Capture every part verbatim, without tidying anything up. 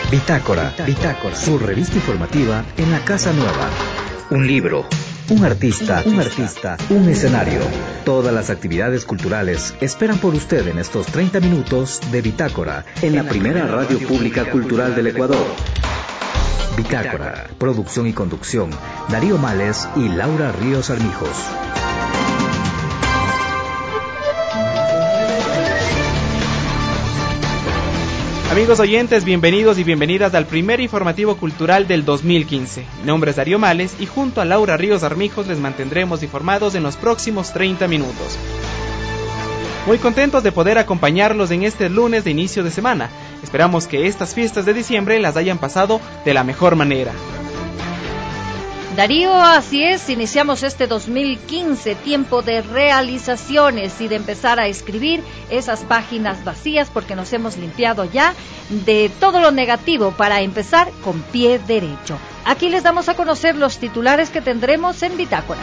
Bitácora, Bitácora, su revista informativa en la Casa Nueva. Un libro, un artista, un artista, un escenario. Todas las actividades culturales esperan por usted en estos treinta minutos de Bitácora, en la primera radio pública cultural del Ecuador. Bitácora, producción y conducción, Darío Males y Laura Ríos Armijos. Amigos oyentes, bienvenidos y bienvenidas al primer informativo cultural del dos mil quince. Mi nombre es Darío Males y junto a Laura Ríos Armijos les mantendremos informados en los próximos treinta minutos. Muy contentos de poder acompañarlos en este lunes de inicio de semana. Esperamos que estas fiestas de diciembre las hayan pasado de la mejor manera. Darío, así es, iniciamos este dos mil quince, tiempo de realizaciones y de empezar a escribir esas páginas vacías porque nos hemos limpiado ya de todo lo negativo para empezar con pie derecho. Aquí les damos a conocer los titulares que tendremos en Bitácora.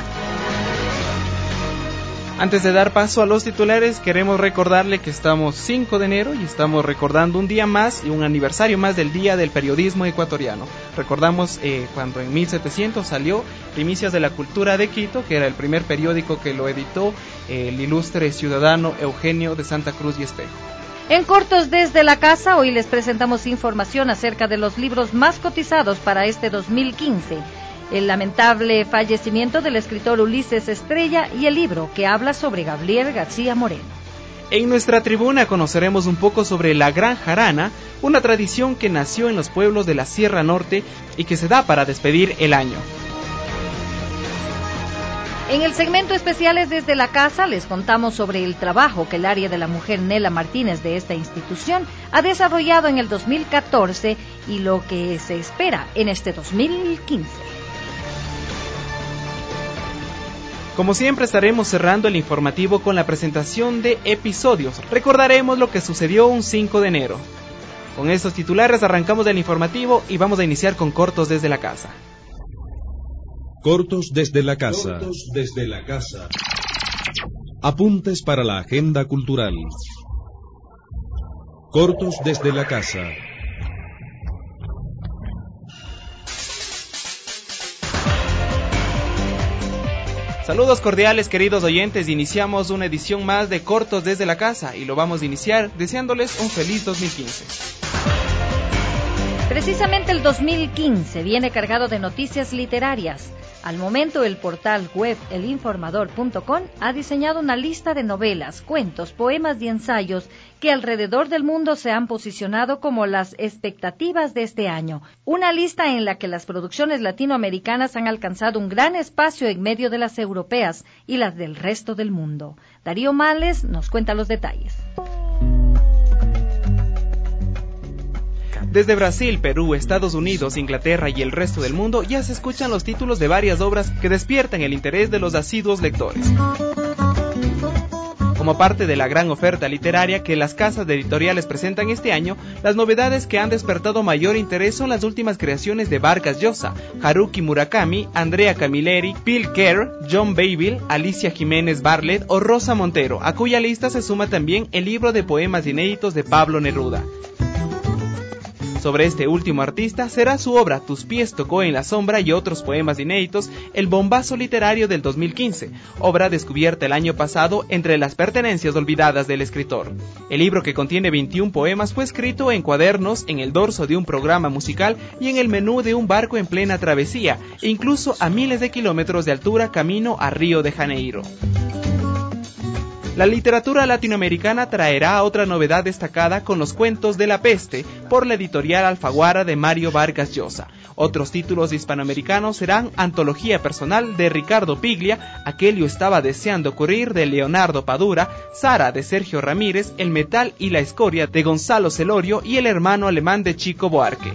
Antes de dar paso a los titulares, queremos recordarle que estamos cinco de enero y estamos recordando un día más y un aniversario más del Día del Periodismo Ecuatoriano. Recordamos eh, cuando en mil setecientos salió Primicias de la Cultura de Quito, que era el primer periódico que lo editó eh, el ilustre ciudadano Eugenio de Santa Cruz y Espejo. En Cortos desde la Casa, hoy les presentamos información acerca de los libros más cotizados para este dos mil quince. El lamentable fallecimiento del escritor Ulises Estrella y el libro que habla sobre Gabriel García Moreno. En nuestra tribuna conoceremos un poco sobre la Gran Jarana, una tradición que nació en los pueblos de la Sierra Norte y que se da para despedir el año. En el segmento Especiales desde la Casa les contamos sobre el trabajo que el área de la mujer Nela Martínez de esta institución ha desarrollado en el dos mil catorce y lo que se espera en este dos mil quince. Como siempre estaremos cerrando el informativo con la presentación de episodios. Recordaremos lo que sucedió un cinco de enero. Con estos titulares arrancamos el informativo y vamos a iniciar con Cortos desde la Casa. Cortos desde la Casa. Cortos desde la Casa. Apuntes para la agenda cultural. Cortos desde la Casa. Saludos cordiales, queridos oyentes. Iniciamos una edición más de Cortos desde la Casa y lo vamos a iniciar deseándoles un feliz dos mil quince. Precisamente el dos mil quince viene cargado de noticias literarias. Al momento, el portal web el informador punto com ha diseñado una lista de novelas, cuentos, poemas y ensayos que alrededor del mundo se han posicionado como las expectativas de este año. Una lista en la que las producciones latinoamericanas han alcanzado un gran espacio en medio de las europeas y las del resto del mundo. Darío Males nos cuenta los detalles. Desde Brasil, Perú, Estados Unidos, Inglaterra y el resto del mundo ya se escuchan los títulos de varias obras que despiertan el interés de los asiduos lectores. Como parte de la gran oferta literaria que las casas de editoriales presentan este año, las novedades que han despertado mayor interés son las últimas creaciones de Vargas Llosa, Haruki Murakami, Andrea Camilleri, Bill Kerr, John Bayville, Alicia Jiménez Bartlett o Rosa Montero, a cuya lista se suma también el libro de poemas inéditos de Pablo Neruda. Sobre este último artista será su obra Tus pies tocó en la sombra y otros poemas inéditos, el bombazo literario del dos mil quince, obra descubierta el año pasado entre las pertenencias olvidadas del escritor. El libro, que contiene veintiún poemas, fue escrito en cuadernos, en el dorso de un programa musical y en el menú de un barco en plena travesía, e incluso a miles de kilómetros de altura camino a Río de Janeiro. La literatura latinoamericana traerá otra novedad destacada con los Cuentos de la Peste, por la editorial Alfaguara de Mario Vargas Llosa. Otros títulos hispanoamericanos serán Antología Personal de Ricardo Piglia, Aquello estaba deseando ocurrir de Leonardo Padura, Sara de Sergio Ramírez, El metal y la escoria de Gonzalo Celorio y El hermano alemán de Chico Buarque.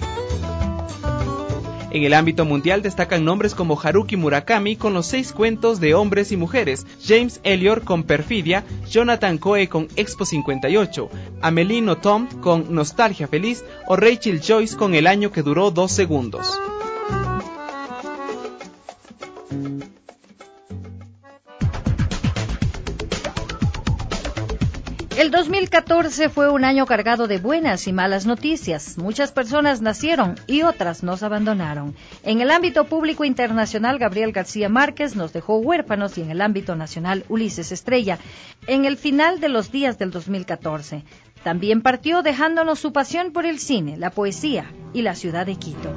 En el ámbito mundial destacan nombres como Haruki Murakami con los seis cuentos de hombres y mujeres, James Elliot con Perfidia, Jonathan Coe con Expo cincuenta y ocho, Amélie Nothomb con Nostalgia Feliz o Rachel Joyce con El año que duró dos segundos. El El dos mil catorce fue un año cargado de buenas y malas noticias. Muchas personas nacieron y otras nos abandonaron. En el ámbito público internacional, Gabriel García Márquez nos dejó huérfanos y en el ámbito nacional, Ulises Estrella, en el final de los días del dos mil catorce. También partió dejándonos su pasión por el cine, la poesía y la ciudad de Quito.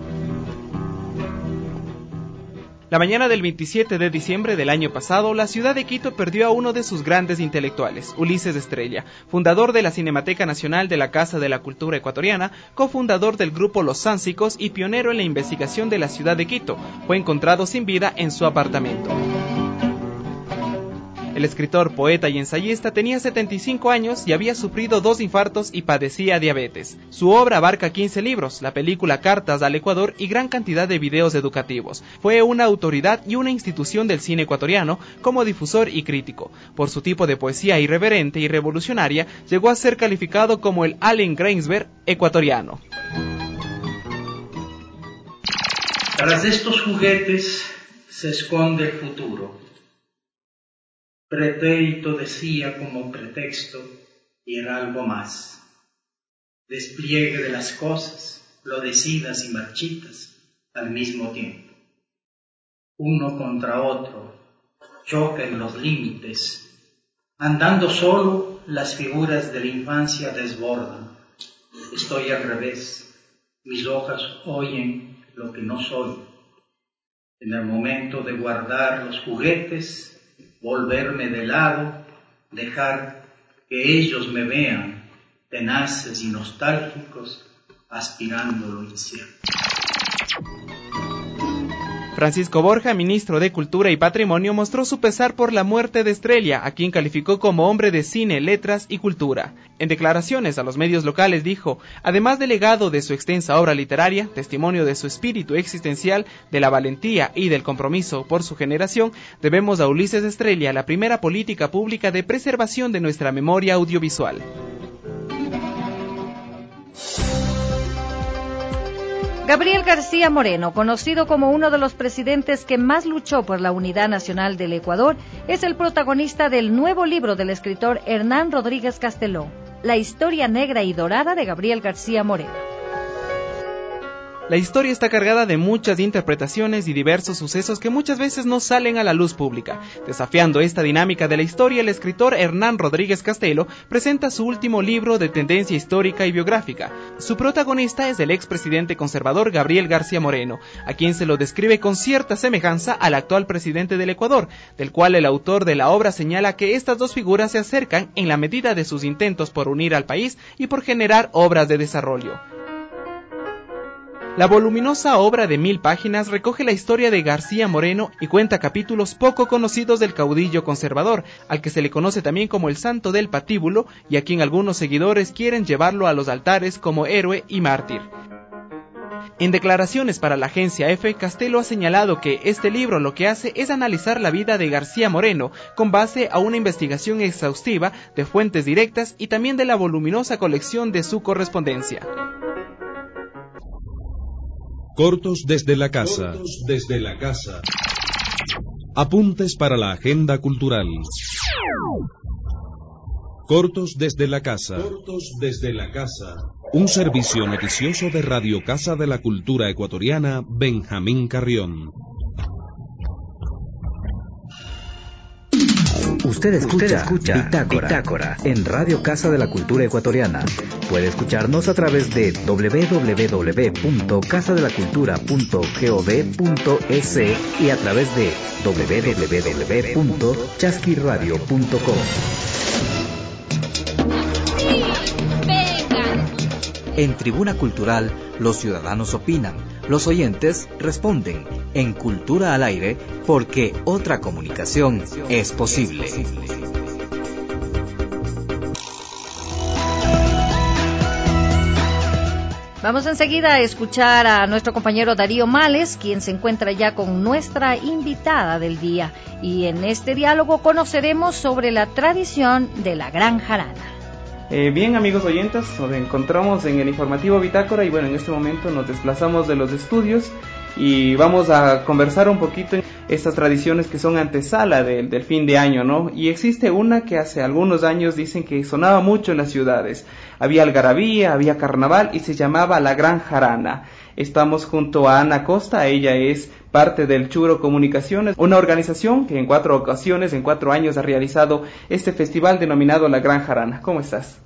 La mañana del veintisiete de diciembre del año pasado, la ciudad de Quito perdió a uno de sus grandes intelectuales, Ulises Estrella, fundador de la Cinemateca Nacional de la Casa de la Cultura Ecuatoriana, cofundador del grupo Los Sánsicos y pionero en la investigación de la ciudad de Quito. Fue encontrado sin vida en su apartamento. El escritor, poeta y ensayista tenía setenta y cinco años y había sufrido dos infartos y padecía diabetes. Su obra abarca quince libros, la película Cartas al Ecuador y gran cantidad de videos educativos. Fue una autoridad y una institución del cine ecuatoriano como difusor y crítico. Por su tipo de poesía irreverente y revolucionaria, llegó a ser calificado como el Allen Ginsberg ecuatoriano. Tras estos juguetes se esconde el futuro. Pretérito decía como pretexto y era algo más. Despliegue de las cosas, florecidas y marchitas al mismo tiempo. Uno contra otro, chocan los límites. Andando solo, las figuras de la infancia desbordan. Estoy al revés, mis hojas oyen lo que no soy. En el momento de guardar los juguetes, volverme de lado, dejar que ellos me vean, tenaces y nostálgicos, aspirando lo incierto. Francisco Borja, ministro de Cultura y Patrimonio, mostró su pesar por la muerte de Estrella, a quien calificó como hombre de cine, letras y cultura. En declaraciones a los medios locales dijo, además del legado de su extensa obra literaria, testimonio de su espíritu existencial, de la valentía y del compromiso por su generación, debemos a Ulises Estrella la primera política pública de preservación de nuestra memoria audiovisual. Gabriel García Moreno, conocido como uno de los presidentes que más luchó por la unidad nacional del Ecuador, es el protagonista del nuevo libro del escritor Hernán Rodríguez Casteló, La historia negra y dorada de Gabriel García Moreno. La historia está cargada de muchas interpretaciones y diversos sucesos que muchas veces no salen a la luz pública. Desafiando esta dinámica de la historia, el escritor Hernán Rodríguez Casteló presenta su último libro de tendencia histórica y biográfica. Su protagonista es el expresidente conservador Gabriel García Moreno, a quien se lo describe con cierta semejanza al actual presidente del Ecuador, del cual el autor de la obra señala que estas dos figuras se acercan en la medida de sus intentos por unir al país y por generar obras de desarrollo. La voluminosa obra de mil páginas recoge la historia de García Moreno y cuenta capítulos poco conocidos del caudillo conservador, al que se le conoce también como el Santo del Patíbulo y a quien algunos seguidores quieren llevarlo a los altares como héroe y mártir. En declaraciones para la agencia EFE, Casteló ha señalado que este libro lo que hace es analizar la vida de García Moreno con base a una investigación exhaustiva de fuentes directas y también de la voluminosa colección de su correspondencia. Cortos desde la casa. Cortos desde la casa. Apuntes para la agenda cultural. Cortos desde la casa. Cortos desde la casa. Un servicio noticioso de Radio Casa de la Cultura Ecuatoriana, Benjamín Carrión. Usted escucha, Usted escucha Bitácora, Bitácora en Radio Casa de la Cultura Ecuatoriana. Puede escucharnos a través de doble u doble u doble u punto casa de la cultura punto gov punto es y a través de doble u doble u doble u punto chasquiradio punto com. En Tribuna Cultural, los ciudadanos opinan, los oyentes responden. En Cultura al Aire, porque otra comunicación es posible. Vamos enseguida a escuchar a nuestro compañero Darío Males, quien se encuentra ya con nuestra invitada del día. Y en este diálogo conoceremos sobre la tradición de la Gran Jarana. Eh, bien, amigos oyentes, nos encontramos en el informativo Bitácora y bueno, en este momento nos desplazamos de los estudios y vamos a conversar un poquito en estas tradiciones que son antesala del, del fin de año, ¿no? Y existe una que hace algunos años dicen que sonaba mucho en las ciudades. Había algarabía, había carnaval y se llamaba la Gran Jarana. Estamos junto a Ana Costa, ella es parte del Churo Comunicaciones, una organización que en cuatro ocasiones, en cuatro años ha realizado este festival denominado la Gran Jarana. ¿Cómo estás?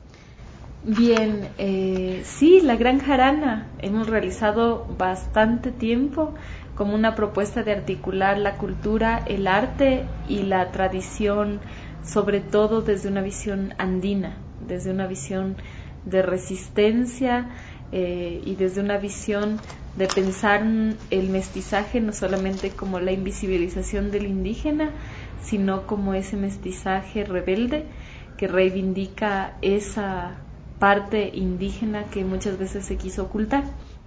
Bien, eh, sí, la Gran Jarana hemos realizado bastante tiempo como una propuesta de articular la cultura, el arte y la tradición, sobre todo desde una visión andina, desde una visión de resistencia eh, y desde una visión de pensar el mestizaje no solamente como la invisibilización del indígena, sino como ese mestizaje rebelde que reivindica esa parte indígena que muchas veces se quiso ocultar.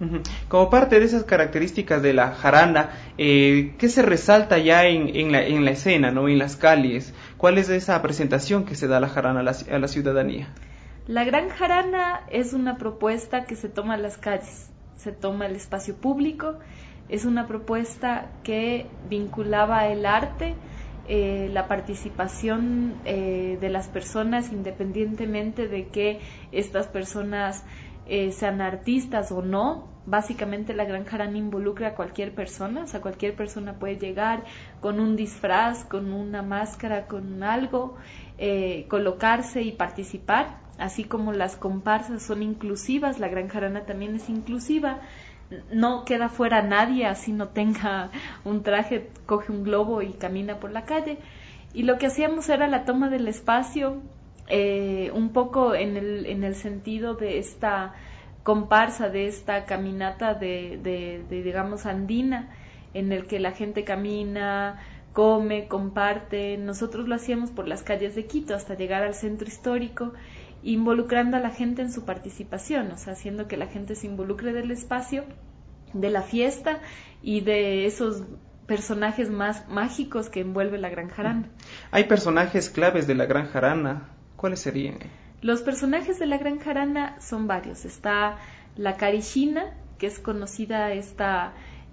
Como parte de esas características de la jarana, eh, ¿qué se resalta ya en, en, la, en la escena, ¿no? En las calles? ¿Cuál es esa presentación que se da a la jarana a la, a la ciudadanía? La Gran Jarana es una propuesta que se toma en las calles, se toma el espacio público, es una propuesta que vinculaba el arte, Eh, la participación eh, de las personas, independientemente de que estas personas eh, sean artistas o no. Básicamente la Gran Jarana involucra a cualquier persona, o sea, cualquier persona puede llegar con un disfraz, con una máscara, con algo, eh, colocarse y participar, así como las comparsas son inclusivas, la Gran Jarana también es inclusiva. No queda fuera nadie, así no tenga un traje, coge un globo y camina por la calle. Y lo que hacíamos era la toma del espacio, eh, un poco en el, en el sentido de esta comparsa, de esta caminata de, de, de, digamos, andina, en el que la gente camina, come, comparte. Nosotros lo hacíamos por las calles de Quito hasta llegar al centro histórico, involucrando a la gente en su participación, o sea, haciendo que la gente se involucre del espacio, de la fiesta y de esos personajes más mágicos que envuelve la Gran Jarana. Hay personajes claves de la Gran Jarana. ¿Cuáles serían? Los personajes de la Gran Jarana son varios. Está la Carishina, que es conocida esta,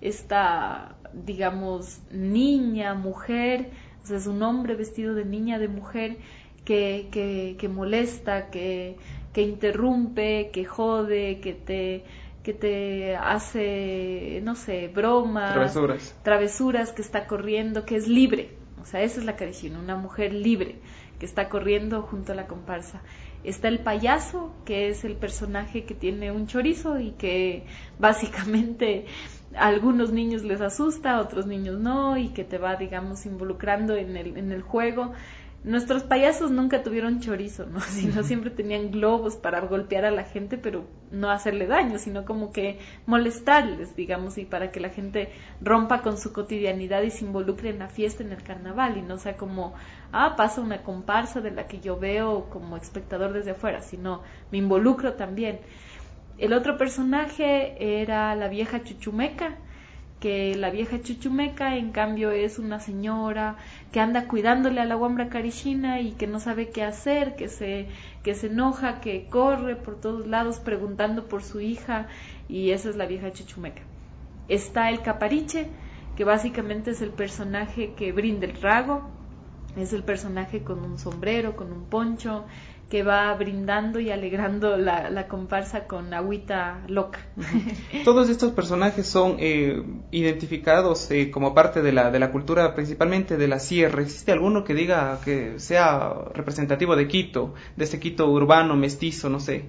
esta digamos, niña, mujer, o sea, es un hombre vestido de niña, de mujer, Que, que, que molesta, que, que interrumpe, que jode, que te, que te hace, no sé, bromas, travesuras. travesuras, que está corriendo, que es libre. O sea, esa es la Carishina, una mujer libre, que está corriendo junto a la comparsa. Está el payaso, que es el personaje que tiene un chorizo y que básicamente a algunos niños les asusta, a otros niños no, y que te va, digamos, involucrando en el, en el juego. Nuestros payasos nunca tuvieron chorizo, ¿no? Sino siempre tenían globos para golpear a la gente, pero no hacerle daño, sino como que molestarles, digamos, y para que la gente rompa con su cotidianidad y se involucre en la fiesta, en el carnaval, y no sea como, ah, pasa una comparsa de la que yo veo como espectador desde afuera, sino me involucro también. El otro personaje era la vieja Chuchumeca, que la vieja Chuchumeca en cambio es una señora que anda cuidándole a la Wambra Carishina y que no sabe qué hacer, que se, que se enoja, que corre por todos lados preguntando por su hija, y esa es la vieja Chuchumeca. Está el Capariche, que básicamente es el personaje que brinda el trago, es el personaje con un sombrero, con un poncho, que va brindando y alegrando la, la comparsa con agüita loca. Uh-huh. Todos estos personajes son eh, identificados eh, como parte de la, de la cultura, principalmente de la sierra. ¿Existe alguno que diga que sea representativo de Quito, de este Quito urbano, mestizo, no sé?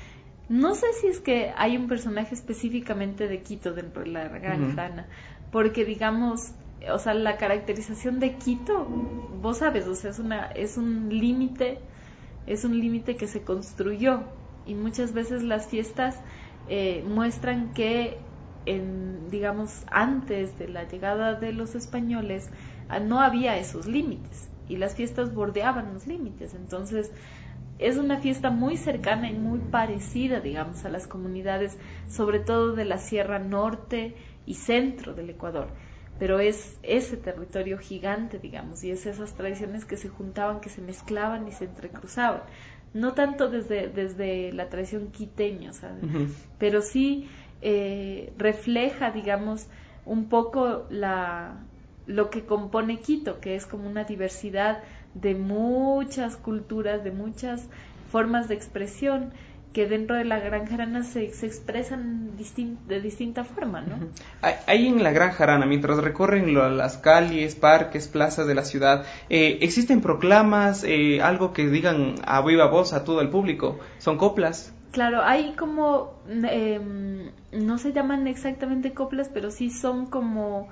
No sé si es que hay un personaje específicamente de Quito dentro de la Gran Jarana, uh-huh. Porque digamos, o sea, la caracterización de Quito, vos sabes, o sea, es una, es un límite es un límite que se construyó, y muchas veces las fiestas eh, muestran que en, digamos, antes de la llegada de los españoles no había esos límites y las fiestas bordeaban los límites. Entonces es una fiesta muy cercana y muy parecida, digamos, a las comunidades, sobre todo de la Sierra Norte y Centro del Ecuador. Pero es ese territorio gigante, digamos, y es esas tradiciones que se juntaban, que se mezclaban y se entrecruzaban. No tanto desde, desde la tradición quiteña, ¿sabes? Uh-huh. Pero sí eh, refleja, digamos, un poco la, lo que compone Quito, que es como una diversidad de muchas culturas, de muchas formas de expresión, que dentro de la Gran Jarana se, se expresan distin, de distinta forma, ¿no? Uh-huh. Ahí en la Gran Jarana, mientras recorren lo, las calles, parques, plazas de la ciudad, eh, ¿existen proclamas, eh, algo que digan a viva voz a todo el público? ¿Son coplas? Claro, hay como, eh, no se llaman exactamente coplas, pero sí son como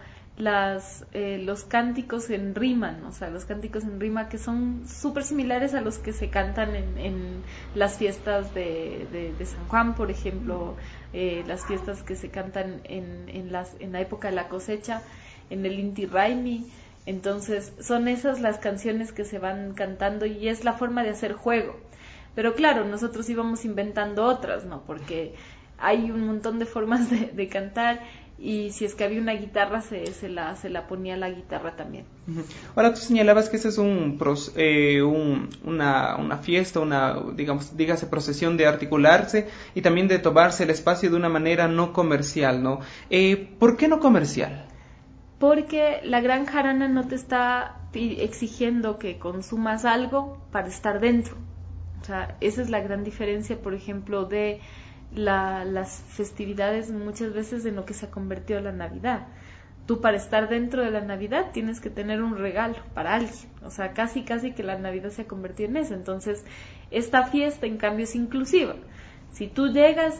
las eh, los cánticos en rima, ¿no? O sea, los cánticos en rima que son súper similares a los que se cantan en, en las fiestas de, de, de San Juan, por ejemplo, eh, las fiestas que se cantan en, en, las, en la época de la cosecha, en el Inti Raymi. Entonces, son esas las canciones que se van cantando y es la forma de hacer juego. Pero claro, nosotros íbamos inventando otras, ¿no? Porque hay un montón de formas de, de cantar, y si es que había una guitarra se, se la se la ponía la guitarra también. Uh-huh. Ahora tú señalabas que ese es un, eh, un una, una fiesta, una digamos dígase procesión de articularse y también de tomarse el espacio de una manera no comercial, ¿no? Eh, ¿por qué no comercial? Porque la Gran Jarana no te está exigiendo que consumas algo para estar dentro. O sea, esa es la gran diferencia, por ejemplo, de La, las festividades muchas veces en lo que se ha convertido la Navidad. Tú para estar dentro de la Navidad tienes que tener un regalo para alguien, o sea, casi casi que la Navidad se ha convertido en eso. Entonces, esta fiesta en cambio es inclusiva. Si tú llegas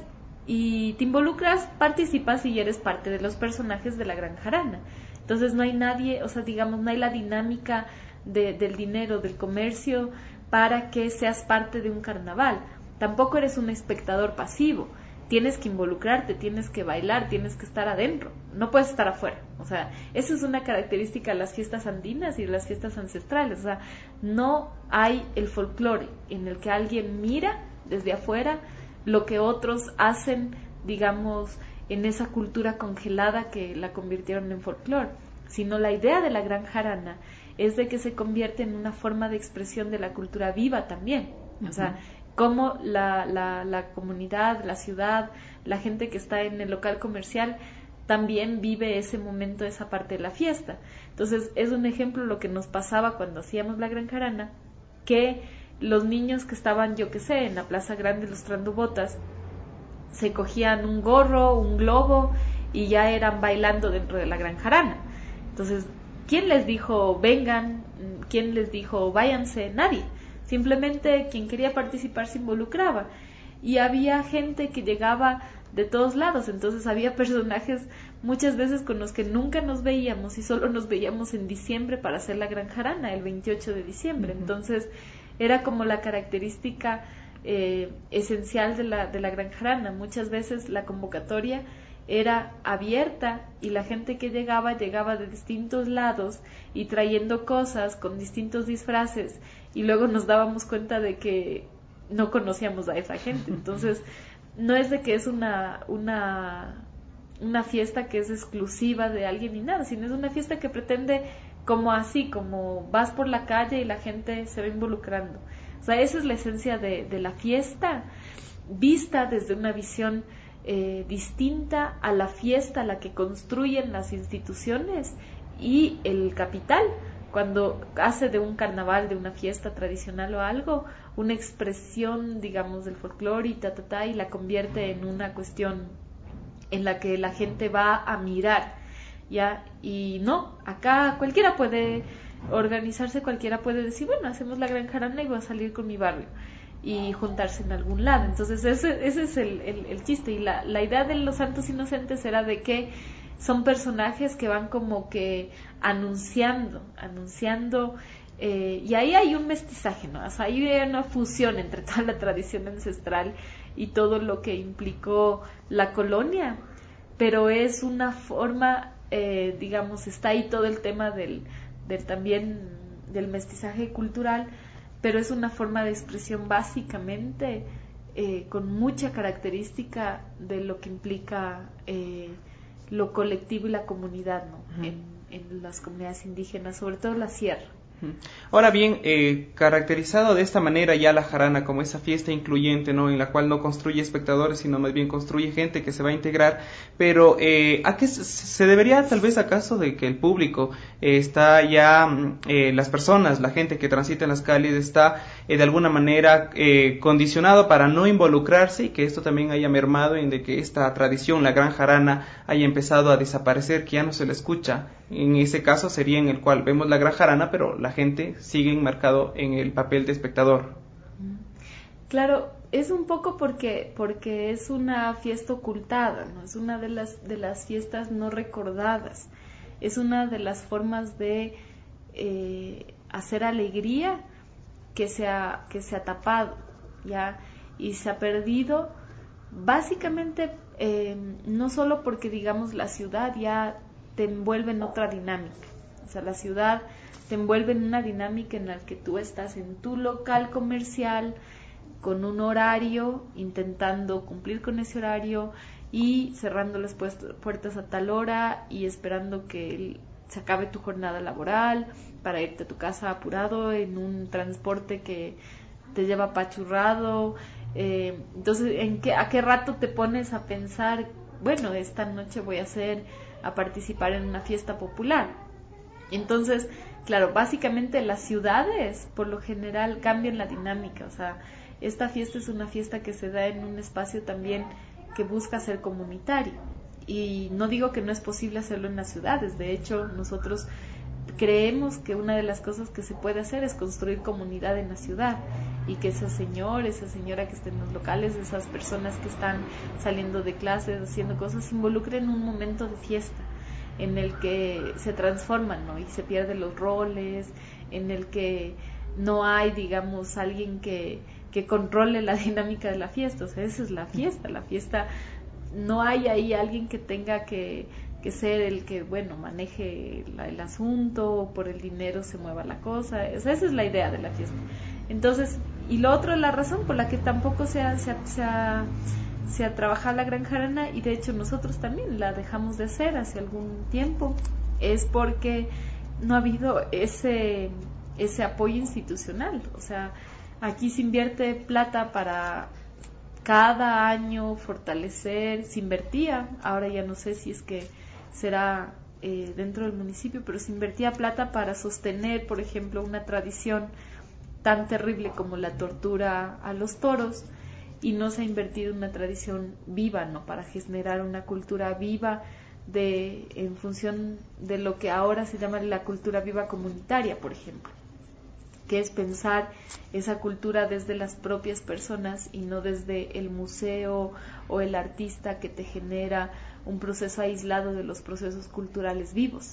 y te involucras, participas y eres parte de los personajes de la Gran Jarana. Entonces no hay nadie, o sea, digamos, no hay la dinámica de, del dinero, del comercio, para que seas parte de un carnaval. Tampoco eres un espectador pasivo, tienes que involucrarte, tienes que bailar, tienes que estar adentro, no puedes estar afuera. O sea, eso es una característica de las fiestas andinas y de las fiestas ancestrales. O sea, no hay el folclore en el que alguien mira desde afuera lo que otros hacen, digamos, en esa cultura congelada que la convirtieron en folclore, sino la idea de la Gran Jarana es de que se convierte en una forma de expresión de la cultura viva también. O sea, cómo la, la, la comunidad, la ciudad, la gente que está en el local comercial también vive ese momento, esa parte de la fiesta. Entonces es un ejemplo lo que nos pasaba cuando hacíamos la Gran Jarana, que los niños que estaban, yo qué sé, en la Plaza Grande lustrando botas, se cogían un gorro, un globo y ya eran bailando dentro de la Gran Jarana. Entonces, ¿quién les dijo vengan? ¿Quién les dijo váyanse? Nadie. Simplemente quien quería participar se involucraba. Y había gente que llegaba de todos lados. Entonces había personajes muchas veces con los que nunca nos veíamos y solo nos veíamos en diciembre para hacer la Gran Jarana, el veintiocho de diciembre. Uh-huh. Entonces era como la característica eh, esencial de la, de la Gran Jarana. Muchas veces la convocatoria era abierta y la gente que llegaba, llegaba de distintos lados y trayendo cosas con distintos disfraces, y luego nos dábamos cuenta de que no conocíamos a esa gente. Entonces, no es de que es una, una, una fiesta que es exclusiva de alguien ni nada, sino es una fiesta que pretende como así, como vas por la calle y la gente se va involucrando. O sea, esa es la esencia de, de la fiesta, vista desde una visión Eh, distinta a la fiesta, a la que construyen las instituciones y el capital, cuando hace de un carnaval, de una fiesta tradicional o algo, una expresión, digamos, del folclore y ta, ta, ta, y la convierte en una cuestión en la que la gente va a mirar, ¿ya? Y no, acá cualquiera puede organizarse, cualquiera puede decir, bueno, hacemos la Gran Jarana y voy a salir con mi barrio y juntarse en algún lado. Entonces ese, ese es el, el, el chiste. Y la, la idea de los santos inocentes era de que son personajes que van como que anunciando, anunciando, eh, y ahí hay un mestizaje, ¿no? O sea, ahí hay una fusión entre toda la tradición ancestral y todo lo que implicó la colonia, pero es una forma, eh, digamos, está ahí todo el tema del, del también del mestizaje cultural, pero es una forma de expresión básicamente eh, con mucha característica de lo que implica eh, lo colectivo y la comunidad, ¿no? Uh-huh. en, en las comunidades indígenas, sobre todo la sierra. Ahora bien, eh, caracterizado de esta manera ya la jarana como esa fiesta incluyente, ¿no? En la cual no construye espectadores, sino más bien construye gente que se va a integrar, pero eh, ¿a qué se, se debería tal vez acaso de que el público eh, está ya, eh, las personas, la gente que transita en las calles está eh, de alguna manera eh, condicionado para no involucrarse y que esto también haya mermado en de que esta tradición, la gran jarana, haya empezado a desaparecer, que ya no se le escucha? En ese caso sería en el cual vemos la gran jarana, pero la gente sigue enmarcado en el papel de espectador. Claro, es un poco porque porque es una fiesta ocultada, ¿no? Es una de las de las fiestas no recordadas. Es una de las formas de eh, hacer alegría que se ha que se ha tapado, ya, y se ha perdido básicamente eh, no solo porque digamos la ciudad ya te envuelve en otra dinámica. O sea, la ciudad te envuelve en una dinámica en la que tú estás en tu local comercial con un horario, intentando cumplir con ese horario y cerrando las puertas a tal hora y esperando que se acabe tu jornada laboral para irte a tu casa apurado en un transporte que te lleva apachurrado. Eh, entonces, ¿en qué, a qué rato te pones a pensar, bueno, esta noche voy a hacer, a participar en una fiesta popular? Entonces, claro, básicamente las ciudades por lo general cambian la dinámica. O sea, esta fiesta es una fiesta que se da en un espacio también que busca ser comunitario. Y no digo que no es posible hacerlo en las ciudades. De hecho, nosotros creemos que una de las cosas que se puede hacer es construir comunidad en la ciudad y que ese señor, esa señora que esté en los locales, esas personas que están saliendo de clases, haciendo cosas, se involucren en un momento de fiesta en el que se transforman, ¿no? Y se pierden los roles, en el que no hay, digamos, alguien que, que controle la dinámica de la fiesta. O sea, esa es la fiesta, la fiesta, no hay ahí alguien que tenga que, que ser el que, bueno, maneje la, el asunto, por el dinero se mueva la cosa. O sea, esa es la idea de la fiesta. Entonces, y lo otro, la razón por la que tampoco se ha, se ha, se ha se ha trabajado la gran jarana, y de hecho nosotros también la dejamos de hacer hace algún tiempo, es porque no ha habido ese ese apoyo institucional. O sea, aquí se invierte plata para cada año fortalecer, se invertía, ahora ya no sé si es que será eh, dentro del municipio, pero se invertía plata para sostener, por ejemplo, una tradición tan terrible como la tortura a los toros, y no se ha invertido en una tradición viva, ¿no? Para generar una cultura viva de, en función de lo que ahora se llama la cultura viva comunitaria, por ejemplo, que es pensar esa cultura desde las propias personas y no desde el museo o el artista que te genera un proceso aislado de los procesos culturales vivos.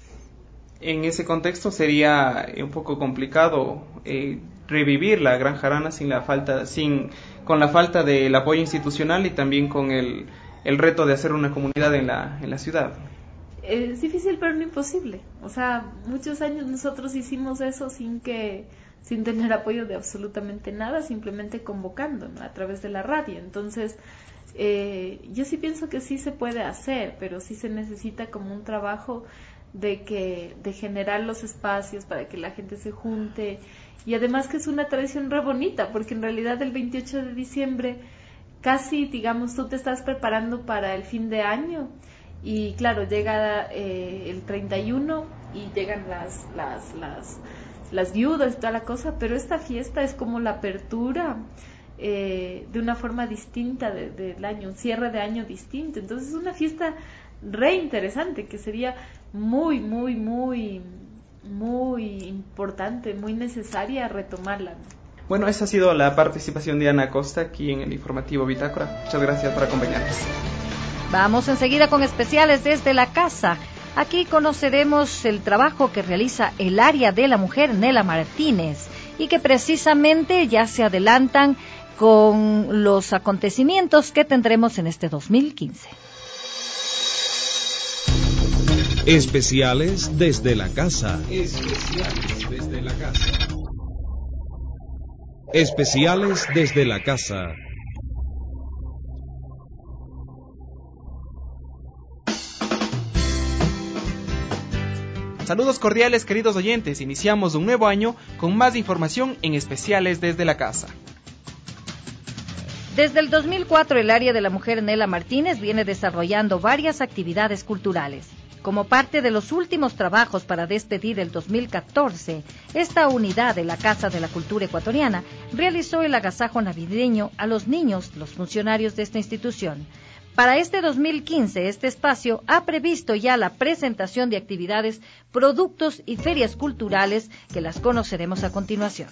En ese contexto sería un poco complicado eh, revivir la gran jarana sin la falta, sin, con la falta del apoyo institucional y también con el, el reto de hacer una comunidad en la, en la ciudad. Es difícil, pero no imposible. O sea, muchos años nosotros hicimos eso sin que, sin tener apoyo de absolutamente nada, simplemente convocando, ¿no? A través de la radio. Entonces, eh, yo sí pienso que sí se puede hacer, pero sí se necesita como un trabajo de que de generar los espacios para que la gente se junte, y además que es una tradición re bonita, porque en realidad el veintiocho de diciembre casi, digamos, tú te estás preparando para el fin de año y claro, llega eh, el treinta y uno y llegan las las las las viudas y toda la cosa, pero esta fiesta es como la apertura eh, de una forma distinta del de, de año, un cierre de año distinto. Entonces es una fiesta re interesante que sería muy, muy, muy, muy importante, muy necesaria retomarla, ¿no? Bueno, esa ha sido la participación de Ana Costa aquí en el informativo Bitácora. Muchas gracias por acompañarnos. Vamos enseguida con especiales desde la casa. Aquí conoceremos el trabajo que realiza el área de la mujer Nela Martínez y que precisamente ya se adelantan con los acontecimientos que tendremos en este dos mil quince. Especiales desde la casa. Especiales desde la casa. Especiales desde la casa. Saludos cordiales, queridos oyentes. Iniciamos un nuevo año con más información en especiales desde la casa. Desde el dos mil cuatro, el área de la mujer Nela Martínez viene desarrollando varias actividades culturales. Como parte de los últimos trabajos para despedir el dos mil catorce, esta unidad de la Casa de la Cultura Ecuatoriana realizó el agasajo navideño a los niños, los funcionarios de esta institución. Para este dos mil quince, este espacio ha previsto ya la presentación de actividades, productos y ferias culturales que las conoceremos a continuación.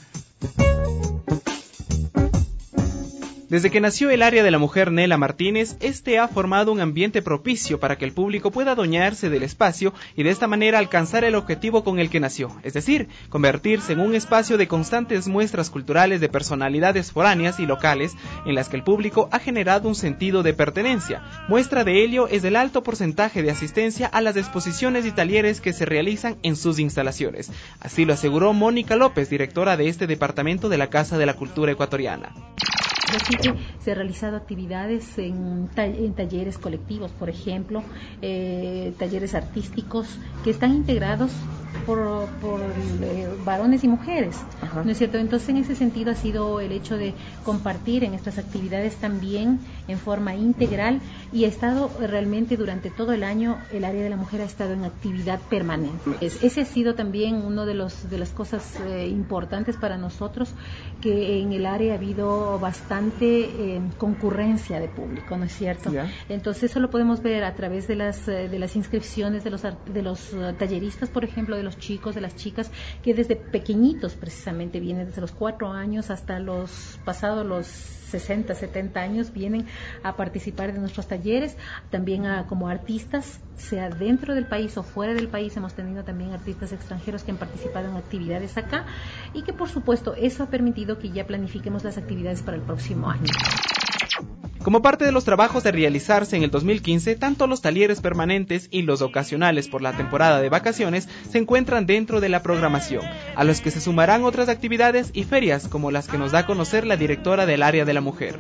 Desde que nació el área de la mujer Nela Martínez, este ha formado un ambiente propicio para que el público pueda adueñarse del espacio y de esta manera alcanzar el objetivo con el que nació, es decir, convertirse en un espacio de constantes muestras culturales de personalidades foráneas y locales en las que el público ha generado un sentido de pertenencia. Muestra de ello es el alto porcentaje de asistencia a las exposiciones y talleres que se realizan en sus instalaciones. Así lo aseguró Mónica López, directora de este departamento de la Casa de la Cultura Ecuatoriana. Así que se han realizado actividades en, ta- en talleres colectivos, por ejemplo, eh, talleres artísticos que están integrados por, por eh, varones y mujeres, Ajá. ¿no es cierto? Entonces, en ese sentido ha sido el hecho de compartir en estas actividades también en forma integral y ha estado realmente durante todo el año, el área de la mujer ha estado en actividad permanente. Es, ese ha sido también uno de los de las cosas eh, importantes para nosotros, que en el área ha habido bastante eh, concurrencia de público, ¿no es cierto? Yeah. Entonces eso lo podemos ver a través de las eh, de las inscripciones de los de los uh, talleristas, por ejemplo, de los chicos, de las chicas, que desde pequeñitos precisamente vienen desde los cuatro años hasta los pasados los sesenta, setenta años, vienen a participar de nuestros talleres, también a, como artistas, sea dentro del país o fuera del país. Hemos tenido también artistas extranjeros que han participado en actividades acá y que por supuesto eso ha permitido que ya planifiquemos las actividades para el próximo año. Como parte de los trabajos de realizarse en el dos mil quince, tanto los talleres permanentes y los ocasionales por la temporada de vacaciones se encuentran dentro de la programación, a los que se sumarán otras actividades y ferias como las que nos da a conocer la directora del área de la mujer.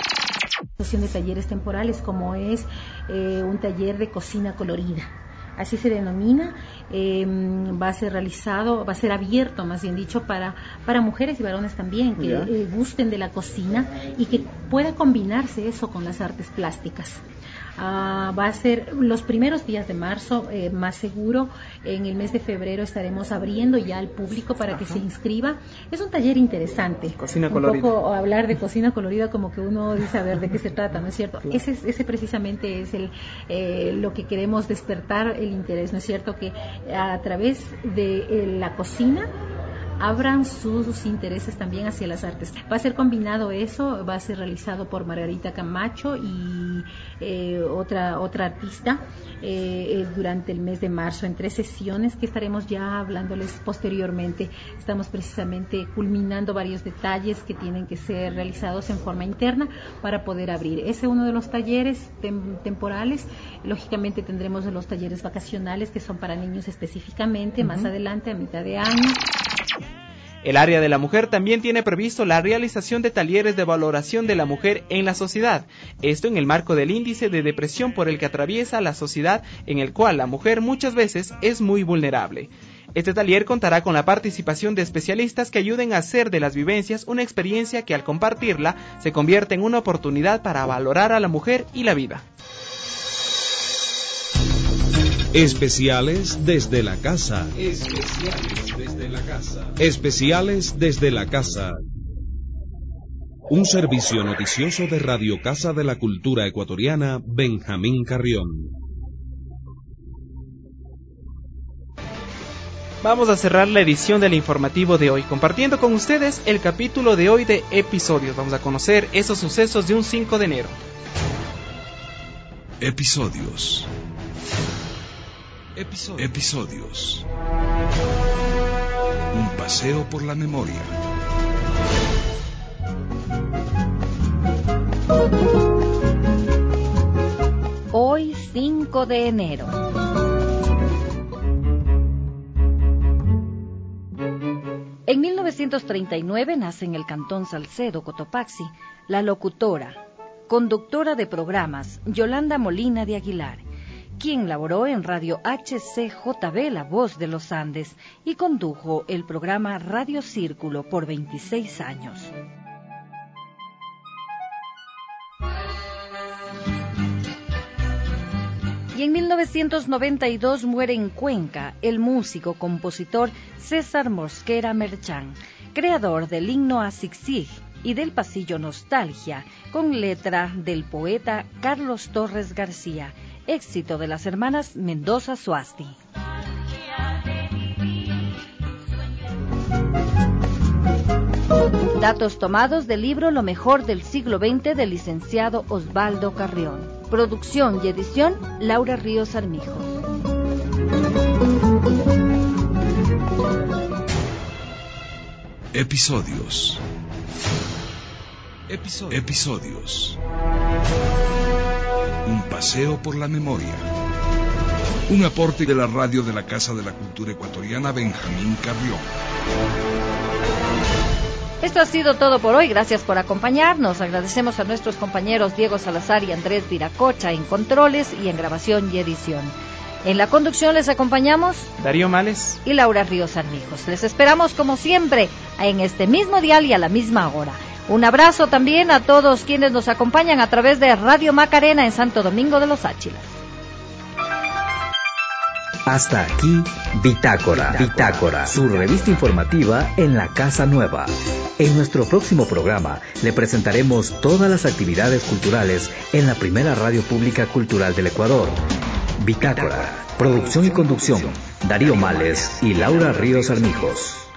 De talleres temporales, como es eh, un taller de cocina colorida. Así se denomina, eh, va a ser realizado, va a ser abierto, más bien dicho, para, para mujeres y varones también, que yeah. eh, gusten de la cocina y que pueda combinarse eso con las artes plásticas. Uh, va a ser los primeros días de marzo, eh, más seguro, en el mes de febrero estaremos abriendo ya al público para Ajá. que se inscriba. Es un taller interesante. Cocina colorida. Un poco hablar de cocina colorida, como que uno dice a ver de qué se trata, ¿no es cierto? Claro. Ese, ese precisamente es el eh, lo que queremos despertar el interés, ¿no es cierto? Que a través de eh, la cocina abran sus, sus intereses también hacia las artes. Va a ser combinado eso, va a ser realizado por Margarita Camacho y eh, otra otra artista eh, durante el mes de marzo, en tres sesiones que estaremos ya hablándoles posteriormente. Estamos precisamente culminando varios detalles que tienen que ser realizados en forma interna para poder abrir. Ese es uno de los talleres tem- temporales. Lógicamente tendremos los talleres vacacionales, que son para niños específicamente, uh-huh. más adelante, a mitad de año. El área de la mujer también tiene previsto la realización de talleres de valoración de la mujer en la sociedad, esto en el marco del índice de depresión por el que atraviesa la sociedad, en el cual la mujer muchas veces es muy vulnerable. Este taller contará con la participación de especialistas que ayuden a hacer de las vivencias una experiencia que al compartirla se convierte en una oportunidad para valorar a la mujer y la vida. Especiales desde la casa. Especiales desde la casa. Especiales desde la casa. Un servicio noticioso de Radio Casa de la Cultura Ecuatoriana, Benjamín Carrión. Vamos a cerrar la edición del informativo de hoy, compartiendo con ustedes el capítulo de hoy de Episodios. Vamos a conocer esos sucesos de un cinco de enero. Episodios. Episodios. Episodios. Un paseo por la memoria. Hoy cinco de enero. En mil novecientos treinta y nueve nace en el cantón Salcedo, Cotopaxi, la locutora, conductora de programas, Yolanda Molina de Aguilar, quien laboró en Radio H C J B, La Voz de los Andes, y condujo el programa Radio Círculo por veintiséis años. Y en mil novecientos noventa y dos muere en Cuenca el músico-compositor César Mosquera Merchán, creador del himno a Zig-Zig y del pasillo Nostalgia, con letra del poeta Carlos Torres García, éxito de las hermanas Mendoza Suasti. Datos tomados del libro Lo mejor del siglo veinte del licenciado Osvaldo Carrión. Producción y edición, Laura Ríos Armijo. Episodios. Episodios. Episodios. Un paseo por la memoria. Un aporte de la radio de la Casa de la Cultura Ecuatoriana Benjamín Carrión. Esto ha sido todo por hoy. Gracias por acompañarnos. Agradecemos a nuestros compañeros Diego Salazar y Andrés Viracocha en controles y en grabación y edición. En la conducción les acompañamos Darío Males y Laura Ríos Armijos. Les esperamos como siempre en este mismo dial y a la misma hora. Un abrazo también a todos quienes nos acompañan a través de Radio Macarena en Santo Domingo de los Áchilas. Hasta aquí, Bitácora, Bitácora, su revista informativa en la Casa Nueva. En nuestro próximo programa le presentaremos todas las actividades culturales en la primera radio pública cultural del Ecuador. Bitácora, producción y conducción, Darío Males y Laura Ríos Armijos.